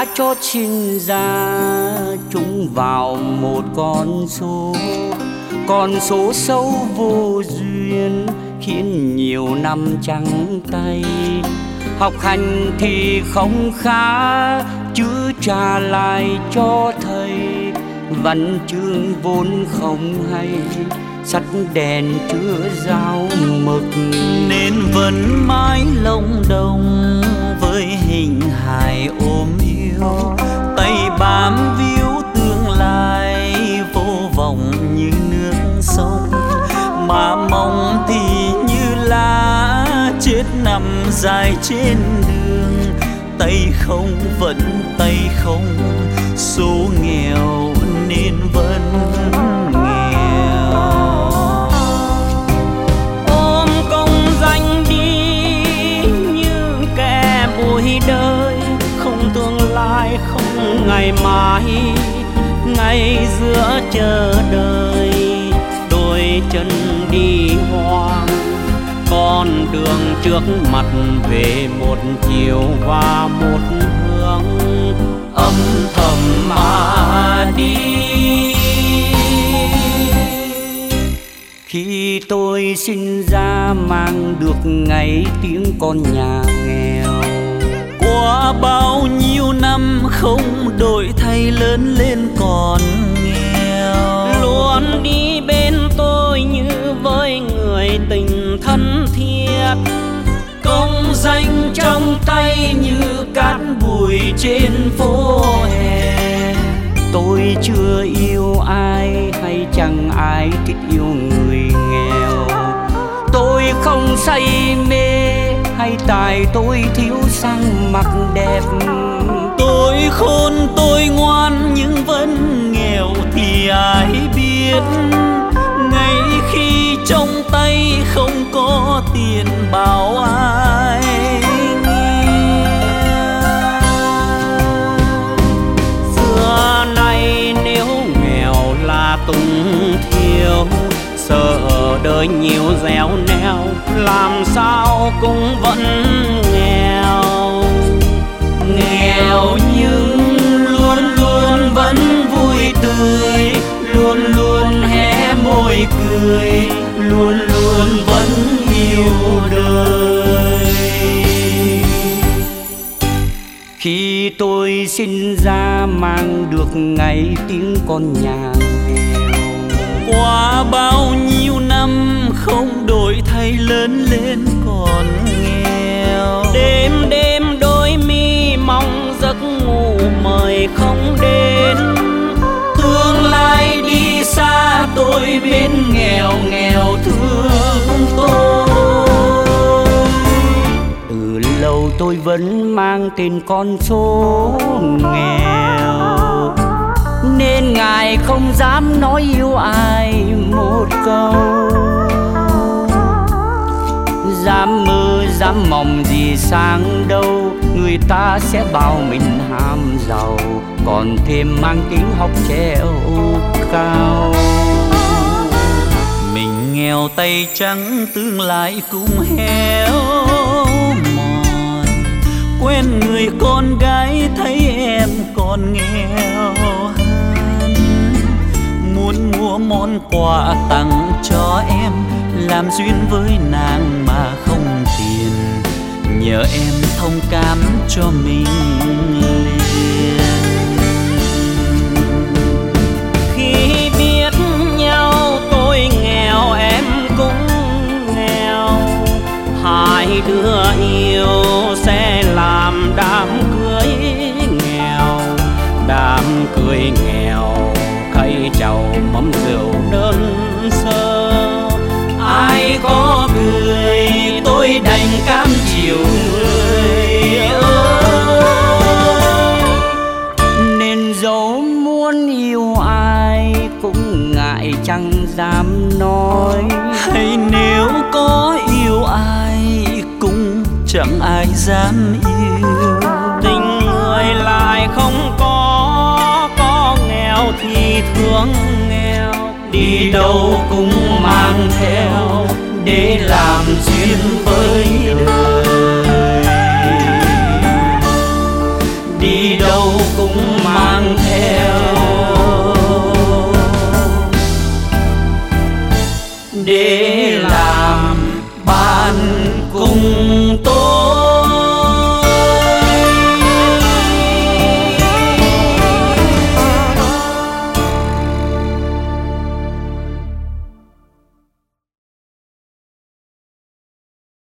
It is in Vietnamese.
chót sinh ra chúng vào một con số sâu vô duyên, khiến nhiều năm trắng tay. Học hành thì không khá, chứ trả lại cho thầy văn chương vốn không hay, sắt đèn chưa giao mực. Nên vẫn mãi lông đồng với hình hài ôm yêu, tay bám víu tương lai vô vọng như nước sông. Mà mong thì như lá chết nằm dài trên đường, tay không vẫn tay không, số nghèo nên vẫn nghèo. Ôm công danh đi như kẻ bụi đời, không tương lai không ngày mai, ngay giữa chờ đợi đôi chân đi hoang. Con đường trước mặt về một chiều và một hướng, âm thầm mà đi. Khi tôi sinh ra mang được ngày tiếng con nhà nghèo, qua bao nhiêu năm không đổi thay lớn lên còn nghèo, luôn đi bên tôi như với người tình thân thiết. Công danh trong tay như cát bụi trên phố hè. Tôi chưa yêu ai hay chẳng ai thích yêu người nghèo. Tôi không say mê hay tại tôi thiếu sang mặc đẹp. Tôi khôn tôi ngoan nhưng vẫn nghèo thì ai biết. Ngay khi trong tay không có tiền bảo ai nghe. Xưa nay nếu nghèo là túng thiếu, sợ đời nhiều gieo neo, làm sao cũng vẫn nghèo. Nghèo nhưng luôn luôn vẫn vui tươi, luôn luôn hé môi cười, luôn luôn vẫn yêu đời. Khi tôi sinh ra mang được ngày tiếng con nhà nghèo, qua bao nhiêu năm không đổi thay lớn lên còn nghèo. đêm đêm đôi mi mong giấc ngủ mời không đến. Tương lai đi xa tôi bên nghèo nghèo thương tôi. Từ lâu tôi vẫn mang tên con số nghèo, nên ngài không dám nói yêu ai một câu. Dám mơ dám mong gì sang đâu, người ta sẽ bảo mình ham giàu, còn thêm mang tiếng học trèo cao. Mình nghèo tay trắng tương lai cũng héo mòn. Quen người con gái thấy em còn nghèo hơn, muốn mua món quà tặng cho em, làm duyên với nàng mà không tiền, nhờ em thông cảm cho mình liền. Khi biết nhau tôi nghèo em cũng nghèo, hai đứa yêu sẽ làm đám cưới nghèo. Đám cưới nghèo khay chầu mâm rượu đơn sơ, ai có cười tôi đành cam chịu người ơi. Nên dẫu muốn yêu ai cũng ngại chẳng dám nói, hay nếu có yêu ai cũng chẳng ai dám yêu. Tình người lại không có nghèo thì thương nghèo, đi đâu cũng mang theo để làm duyên với đời.